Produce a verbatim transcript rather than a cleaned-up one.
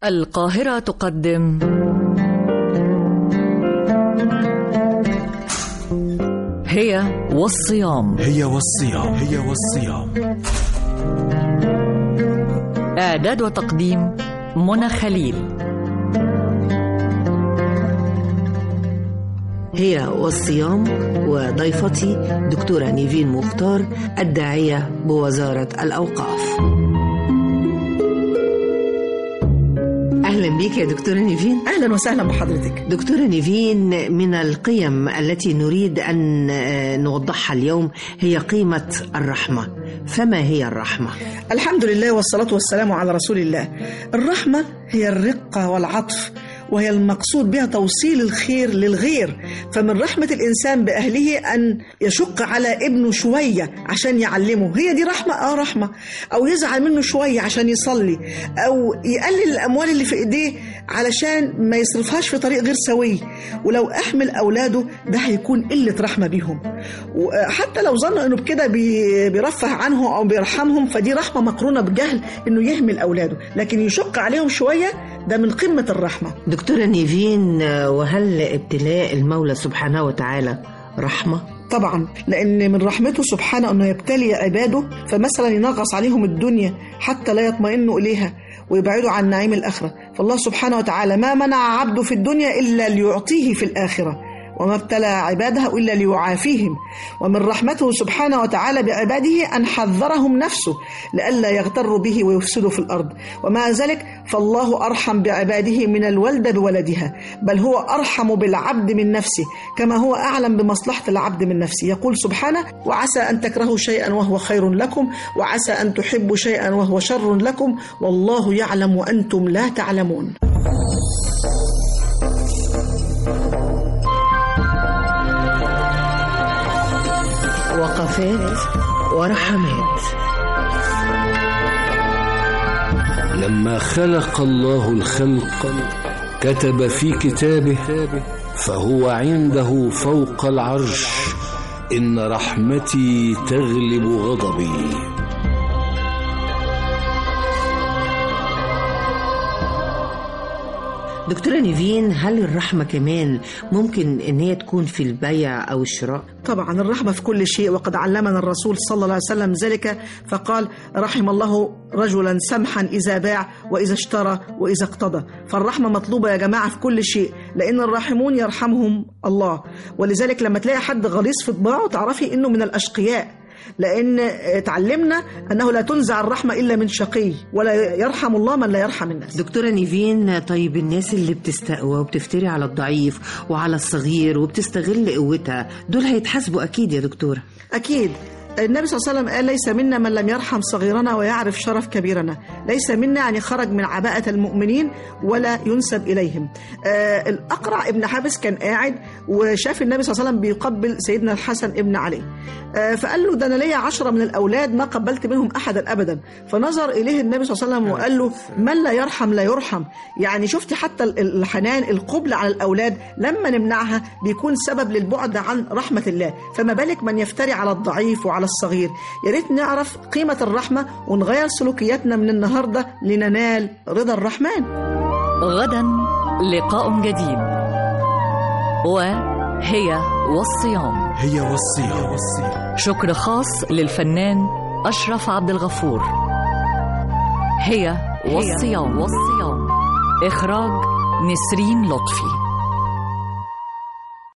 القاهرة تقدم هي والصيام. هي والصيام. هي والصيام. إعداد وتقديم منى خليل. هي والصيام، وضيفتي دكتورة نيفين مختار، الداعية بوزارة الأوقاف. أهلا بك يا دكتورة نيفين. أهلا وسهلا بحضرتك دكتورة نيفين، من القيم التي نريد أن نوضحها اليوم هي قيمة الرحمة. فما هي الرحمة؟ الحمد لله والصلاة والسلام على رسول الله. الرحمة هي الرقة والعطف، وهي المقصود بها توصيل الخير للغير. فمن رحمة الإنسان بأهله أن يشق على ابنه شوية عشان يعلمه، هي دي رحمة. آه رحمة. أو يزعل منه شوية عشان يصلي، أو يقلل الأموال اللي في إيديه علشان ما يصرفهاش في طريق غير سوي. ولو أحمل أولاده ده هيكون قلة رحمة بيهم، وحتى لو ظنوا أنه بكده بيرفه عنهم أو بيرحمهم، فدي رحمة مقرونة بجهل أنه يهمل أولاده، لكن يشق عليهم شوية ده من قمة الرحمة. دكتورة نيفين، وهل ابتلاء المولى سبحانه وتعالى رحمة؟ طبعا، لأن من رحمته سبحانه أنه يبتلي عباده، فمثلا ينغص عليهم الدنيا حتى لا يطمئنوا إليها ويبعدوا عن نعيم الآخرة. فالله سبحانه وتعالى ما منع عبده في الدنيا إلا ليعطيه في الآخرة، وما ابتلى عباده إلا ليعافيهم. ومن رحمته سبحانه وتعالى بعباده أن حذرهم نفسه لئلا يغتروا به ويفسدوا في الأرض. ومع ذلك فالله أرحم بعباده من الوالدة بولدها، بل هو أرحم بالعبد من نفسه، كما هو أعلم بمصلحة العبد من نفسه. يقول سبحانه: وعسى أن تكرهوا شيئا وهو خير لكم، وعسى أن تحبوا شيئا وهو شر لكم، والله يعلم وأنتم لا تعلمون. وقفات ورحمات. لما خلق الله الخلق كتب في كتابه: فهو عنده فوق العرش، إن رحمتي تغلب غضبي. دكتورة نيفين، هل الرحمة كمان ممكن ان هي تكون في البيع او الشراء؟ طبعا الرحمة في كل شيء، وقد علمنا الرسول صلى الله عليه وسلم ذلك فقال: رحم الله رجلا سمحا إذا باع وإذا اشترى وإذا اقتضى. فالرحمة مطلوبة يا جماعة في كل شيء، لأن الراحمون يرحمهم الله. ولذلك لما تلاقي حد غليظ في طباعه تعرفي إنه من الأشقياء، لأن تعلمنا أنه لا تنزع الرحمة إلا من شقي، ولا يرحم الله من لا يرحم الناس. دكتورة نيفين، طيب الناس اللي بتستقوى وبتفتري على الضعيف وعلى الصغير وبتستغل قوتها، دول هيتحاسبوا أكيد يا دكتورة؟ أكيد. النبي صلى الله عليه وسلم قال: ليس منا من لم يرحم صغيرنا ويعرف شرف كبيرنا. ليس منا يعني خرج من عباءة المؤمنين ولا ينسب إليهم. آه الأقرع ابن حابس كان قاعد وشاف النبي صلى الله عليه وسلم بيقبل سيدنا الحسن ابن علي، آه فقال له: ده أنا ليا عشرة من الأولاد ما قبلت منهم أحدا أبدا. فنظر إليه النبي صلى الله عليه وسلم وقال له: من لا يرحم لا يرحم. يعني شفتي حتى الحنان، القبل على الأولاد لما نمنعها بيكون سبب للبعد عن رحمة الله، فما بالك من يفتري على الضعيف وعلى الصغير. يا ريت نعرف قيمة الرحمة ونغير سلوكياتنا من النهاردة لننال رضا الرحمن. غدا لقاء جديد، وهي والصيام. هي والصيام. شكر خاص للفنان أشرف عبد الغفور. هي والصيام. والصيام إخراج نسرين لطفي.